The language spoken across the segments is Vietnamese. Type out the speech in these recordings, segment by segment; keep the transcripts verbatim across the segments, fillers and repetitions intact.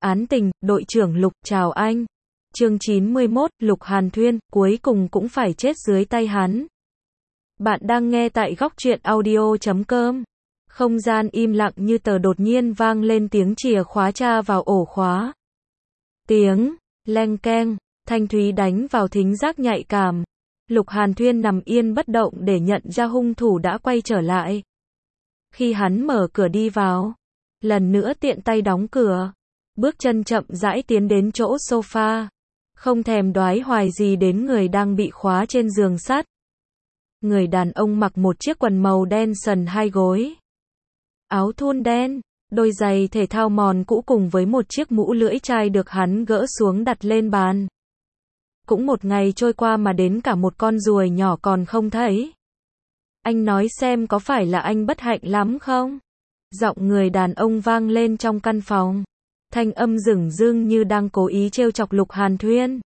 Án tình, đội trưởng Lục, chào anh. Chương chín mươi mốt, Lục Hàn Thuyên, cuối cùng cũng phải chết dưới tay hắn. Bạn đang nghe tại góc truyện audio chấm com. Không gian im lặng như tờ, đột nhiên vang lên tiếng chìa khóa tra vào ổ khóa. Tiếng leng keng, thanh thúy đánh vào thính giác nhạy cảm. Lục Hàn Thuyên nằm yên bất động để nhận ra hung thủ đã quay trở lại. Khi hắn mở cửa đi vào, lần nữa tiện tay đóng cửa, bước chân chậm rãi tiến đến chỗ sofa, không thèm đoái hoài gì đến người đang bị khóa trên giường sắt. Người đàn ông mặc một chiếc quần màu đen sần hai gối, áo thun đen, đôi giày thể thao mòn cũ cùng với một chiếc mũ lưỡi chai được hắn gỡ xuống đặt lên bàn. Cũng một ngày trôi qua mà đến cả một con ruồi nhỏ còn không thấy. Anh nói xem có phải là anh bất hạnh lắm không? Giọng người đàn ông vang lên trong căn phòng. Thanh âm dửng dưng như đang cố ý trêu chọc Lục Hàn Thuyên.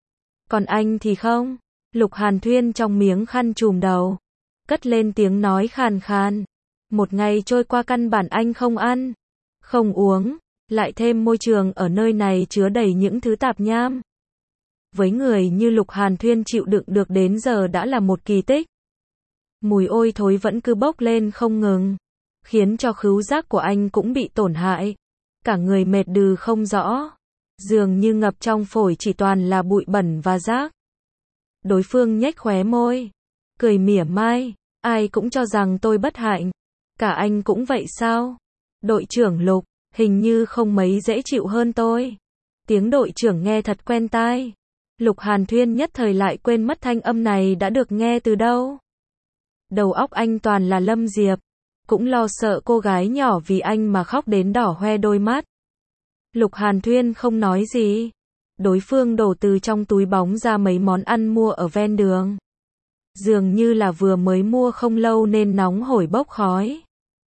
Còn anh thì không. Lục Hàn Thuyên trong miếng khăn trùm đầu, cất lên tiếng nói khàn khàn. Một ngày trôi qua căn bản anh không ăn, không uống, lại thêm môi trường ở nơi này chứa đầy những thứ tạp nham. Với người như Lục Hàn Thuyên chịu đựng được đến giờ đã là một kỳ tích. Mùi ôi thối vẫn cứ bốc lên không ngừng, khiến cho khứu giác của anh cũng bị tổn hại. Cả người mệt đừ không rõ, dường như ngập trong phổi chỉ toàn là bụi bẩn và rác. Đối phương nhếch khóe môi, cười mỉa mai, ai cũng cho rằng tôi bất hạnh, cả anh cũng vậy sao? Đội trưởng Lục, hình như không mấy dễ chịu hơn tôi. Tiếng đội trưởng nghe thật quen tai. Lục Hàn Thuyên nhất thời lại quên mất thanh âm này đã được nghe từ đâu. Đầu óc anh toàn là Lâm Diệp, cũng lo sợ cô gái nhỏ vì anh mà khóc đến đỏ hoe đôi mắt. Lục Hàn Thuyên không nói gì. Đối phương đổ từ trong túi bóng ra mấy món ăn mua ở ven đường. Dường như là vừa mới mua không lâu nên nóng hổi bốc khói.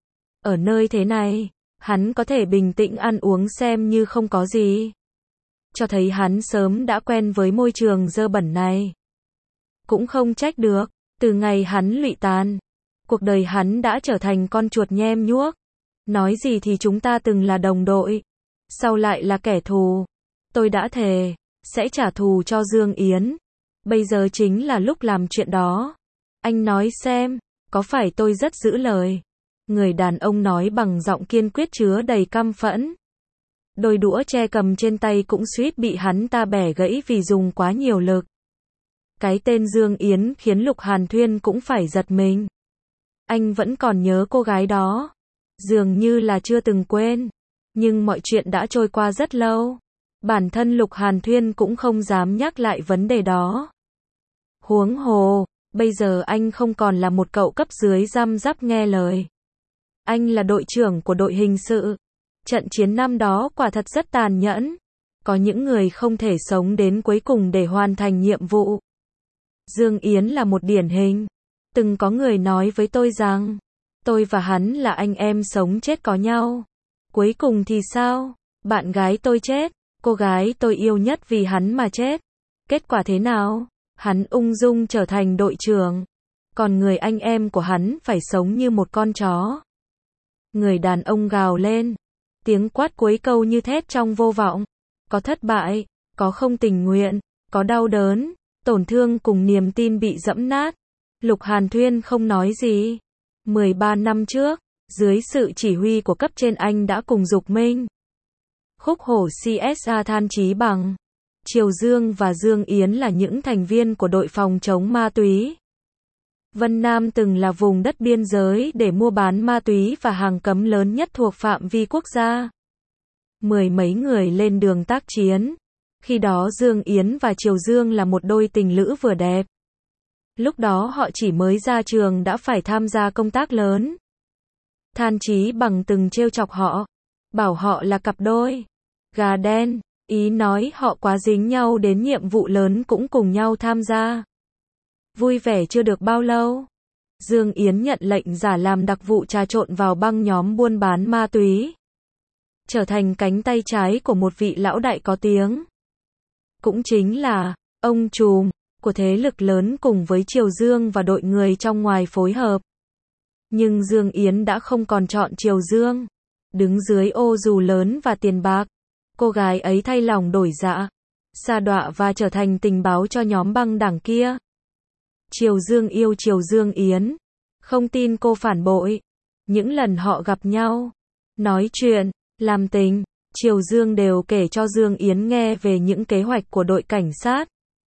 Ở nơi thế này, hắn có thể bình tĩnh ăn uống xem như không có gì. Cho thấy hắn sớm đã quen với môi trường dơ bẩn này. Cũng không trách được, từ ngày hắn lụy tàn, cuộc đời hắn đã trở thành con chuột nhem nhuốc. Nói gì thì chúng ta từng là đồng đội, sau lại là kẻ thù. Tôi đã thề, sẽ trả thù cho Dương Yến. Bây giờ chính là lúc làm chuyện đó. Anh nói xem, có phải tôi rất giữ lời? Người đàn ông nói bằng giọng kiên quyết chứa đầy căm phẫn. Đôi đũa tre cầm trên tay cũng suýt bị hắn ta bẻ gãy vì dùng quá nhiều lực. Cái tên Dương Yến khiến Lục Hàn Thuyên cũng phải giật mình. Anh vẫn còn nhớ cô gái đó. Dường như là chưa từng quên. Nhưng mọi chuyện đã trôi qua rất lâu. Bản thân Lục Hàn Thuyên cũng không dám nhắc lại vấn đề đó. Huống hồ, bây giờ anh không còn là một cậu cấp dưới răm rắp nghe lời. Anh là đội trưởng của đội hình sự. Trận chiến năm đó quả thật rất tàn nhẫn. Có những người không thể sống đến cuối cùng để hoàn thành nhiệm vụ. Dương Yến là một điển hình. Từng có người nói với tôi rằng, tôi và hắn là anh em sống chết có nhau. Cuối cùng thì sao? Bạn gái tôi chết, cô gái tôi yêu nhất vì hắn mà chết. Kết quả thế nào? Hắn ung dung trở thành đội trưởng. Còn người anh em của hắn phải sống như một con chó. Người đàn ông gào lên. Tiếng quát cuối câu như thét trong vô vọng. Có thất bại, có không tình nguyện, có đau đớn, tổn thương cùng niềm tin bị dẫm nát. Lục Hàn Thuyên không nói gì. mười ba năm trước, dưới sự chỉ huy của cấp trên anh đã cùng Dục Minh, Khúc Hổ xê ét a Than Chí Bằng, Triều Dương và Dương Yến là những thành viên của đội phòng chống ma túy. Vân Nam từng là vùng đất biên giới để mua bán ma túy và hàng cấm lớn nhất thuộc phạm vi quốc gia. Mười mấy người lên đường tác chiến. Khi đó Dương Yến và Triều Dương là một đôi tình lữ vừa đẹp. Lúc đó họ chỉ mới ra trường đã phải tham gia công tác lớn. Than Chí Bằng từng trêu chọc họ, bảo họ là cặp đôi gà đen, ý nói họ quá dính nhau đến nhiệm vụ lớn cũng cùng nhau tham gia. Vui vẻ chưa được bao lâu, Dương Yến nhận lệnh giả làm đặc vụ trà trộn vào băng nhóm buôn bán ma túy, trở thành cánh tay trái của một vị lão đại có tiếng. Cũng chính là ông trùm của thế lực lớn cùng với Triều Dương và đội người trong ngoài phối hợp. Nhưng Dương Yến đã không còn chọn Triều Dương. Đứng dưới ô dù lớn và tiền bạc, cô gái ấy thay lòng đổi dạ, sa đọa và trở thành tình báo cho nhóm băng đảng kia. Triều Dương yêu Triều Dương Yến, không tin cô phản bội. Những lần họ gặp nhau, nói chuyện, làm tình, Triều Dương đều kể cho Dương Yến nghe về những kế hoạch của đội cảnh sát.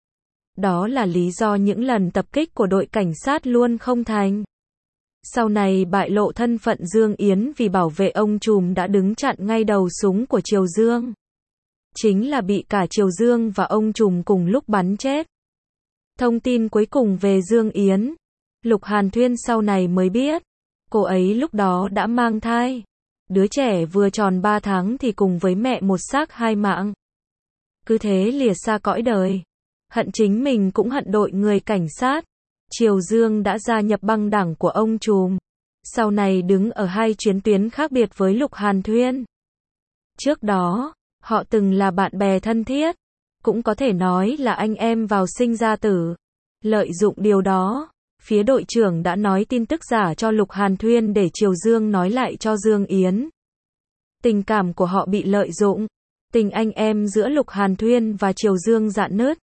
Đó là lý do những lần tập kích của đội cảnh sát luôn không thành. Sau này bại lộ thân phận Dương Yến vì bảo vệ ông trùm đã đứng chặn ngay đầu súng của Triều Dương. Chính là bị cả Triều Dương và ông trùm cùng lúc bắn chết. Thông tin cuối cùng về Dương Yến, Lục Hàn Thuyên sau này mới biết, cô ấy lúc đó đã mang thai. Đứa trẻ vừa tròn ba tháng thì cùng với mẹ một xác hai mạng. Cứ thế lìa xa cõi đời. Hận chính mình cũng hận đội người cảnh sát. Triều Dương đã gia nhập băng đảng của ông trùm. Sau này đứng ở hai chiến tuyến khác biệt với Lục Hàn Thuyên. Trước đó, họ từng là bạn bè thân thiết. Cũng có thể nói là anh em vào sinh ra tử. Lợi dụng điều đó, phía đội trưởng đã nói tin tức giả cho Lục Hàn Thuyên để Triều Dương nói lại cho Dương Yến. Tình cảm của họ bị lợi dụng. Tình anh em giữa Lục Hàn Thuyên và Triều Dương rạn nứt.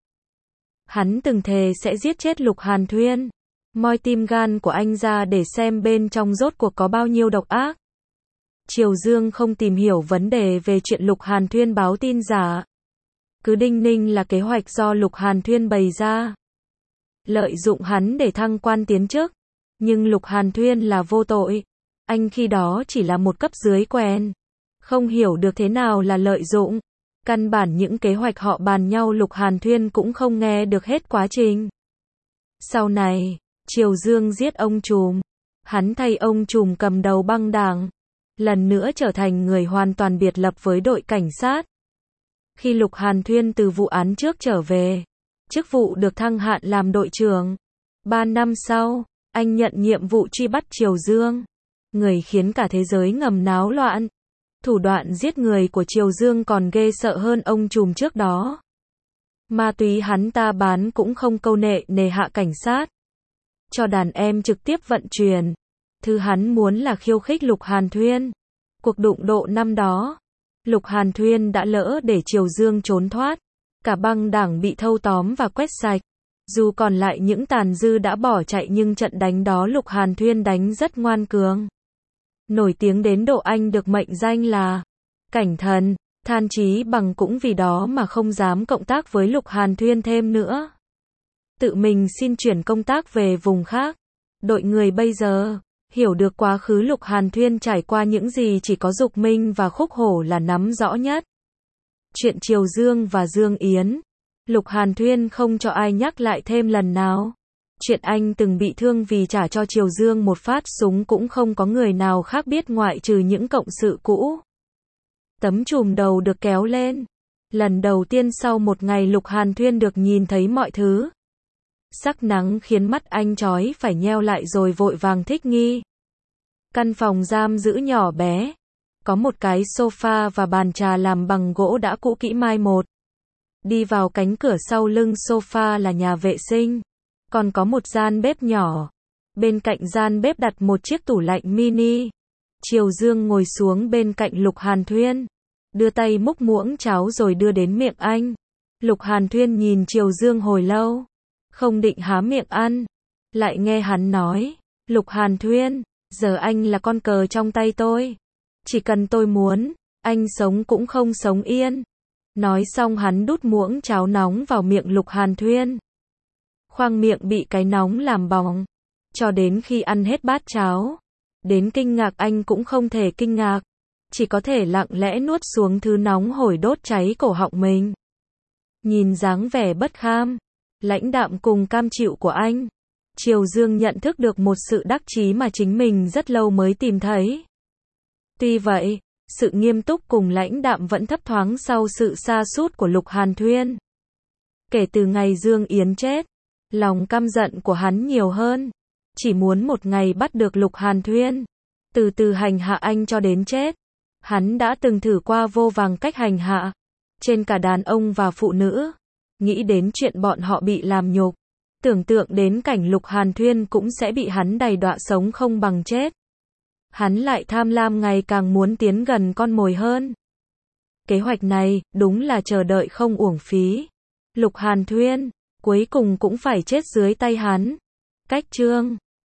Hắn từng thề sẽ giết chết Lục Hàn Thuyên, moi tim gan của anh ra để xem bên trong rốt cuộc có bao nhiêu độc ác. Triều Dương không tìm hiểu vấn đề về chuyện Lục Hàn Thuyên báo tin giả. Cứ đinh ninh là kế hoạch do Lục Hàn Thuyên bày ra. Lợi dụng hắn để thăng quan tiến chức. Nhưng Lục Hàn Thuyên là vô tội. Anh khi đó chỉ là một cấp dưới quen. Không hiểu được thế nào là lợi dụng. Căn bản những kế hoạch họ bàn nhau Lục Hàn Thuyên cũng không nghe được hết quá trình. Sau này, Triều Dương giết ông trùm. Hắn thay ông trùm cầm đầu băng đảng. Lần nữa trở thành người hoàn toàn biệt lập với đội cảnh sát. Khi Lục Hàn Thuyên từ vụ án trước trở về, chức vụ được thăng hạn làm đội trưởng. Ba năm sau, anh nhận nhiệm vụ truy bắt Triều Dương. Người khiến cả thế giới ngầm náo loạn. Thủ đoạn giết người của Triều Dương còn ghê sợ hơn ông trùm trước đó. Ma túy hắn ta bán cũng không câu nệ nề hạ cảnh sát. Cho đàn em trực tiếp vận chuyển. Thứ hắn muốn là khiêu khích Lục Hàn Thuyên. Cuộc đụng độ năm đó, Lục Hàn Thuyên đã lỡ để Triều Dương trốn thoát. Cả băng đảng bị thâu tóm và quét sạch. Dù còn lại những tàn dư đã bỏ chạy nhưng trận đánh đó Lục Hàn Thuyên đánh rất ngoan cường. Nổi tiếng đến độ anh được mệnh danh là cảnh thần. Than Chí Bằng cũng vì đó mà không dám cộng tác với Lục Hàn Thuyên thêm nữa. Tự mình xin chuyển công tác về vùng khác. Đội người bây giờ, hiểu được quá khứ Lục Hàn Thuyên trải qua những gì chỉ có Dục Minh và Khúc Hổ là nắm rõ nhất. Chuyện Triều Dương và Dương Yến, Lục Hàn Thuyên không cho ai nhắc lại thêm lần nào. Chuyện anh từng bị thương vì trả cho Triều Dương một phát súng cũng không có người nào khác biết ngoại trừ những cộng sự cũ. Tấm chùm đầu được kéo lên. Lần đầu tiên sau một ngày Lục Hàn Thuyên được nhìn thấy mọi thứ. Sắc nắng khiến mắt anh chói phải nheo lại rồi vội vàng thích nghi. Căn phòng giam giữ nhỏ bé. Có một cái sofa và bàn trà làm bằng gỗ đã cũ kỹ mai một. Đi vào cánh cửa sau lưng sofa là nhà vệ sinh. Còn có một gian bếp nhỏ. Bên cạnh gian bếp đặt một chiếc tủ lạnh mini. Triều Dương ngồi xuống bên cạnh Lục Hàn Thuyên. Đưa tay múc muỗng cháo rồi đưa đến miệng anh. Lục Hàn Thuyên nhìn Triều Dương hồi lâu. Không định há miệng ăn. Lại nghe hắn nói. Lục Hàn Thuyên, giờ anh là con cờ trong tay tôi. Chỉ cần tôi muốn, anh sống cũng không sống yên. Nói xong hắn đút muỗng cháo nóng vào miệng Lục Hàn Thuyên. Khoang miệng bị cái nóng làm bỏng. Cho đến khi ăn hết bát cháo. Đến kinh ngạc anh cũng không thể kinh ngạc. Chỉ có thể lặng lẽ nuốt xuống thứ nóng hổi đốt cháy cổ họng mình. Nhìn dáng vẻ bất kham, lãnh đạm cùng cam chịu của anh. Triều Dương nhận thức được một sự đắc chí mà chính mình rất lâu mới tìm thấy. Tuy vậy, sự nghiêm túc cùng lãnh đạm vẫn thấp thoáng sau sự sa sút của Lục Hàn Thuyên. Kể từ ngày Dương Yến chết, lòng căm giận của hắn nhiều hơn. Chỉ muốn một ngày bắt được Lục Hàn Thuyên. Từ từ hành hạ anh cho đến chết. Hắn đã từng thử qua vô vàng cách hành hạ. Trên cả đàn ông và phụ nữ. Nghĩ đến chuyện bọn họ bị làm nhục. Tưởng tượng đến cảnh Lục Hàn Thuyên cũng sẽ bị hắn đày đọa sống không bằng chết. Hắn lại tham lam ngày càng muốn tiến gần con mồi hơn. Kế hoạch này, đúng là chờ đợi không uổng phí. Lục Hàn Thuyên, cuối cùng cũng phải chết dưới tay hắn. Cách chương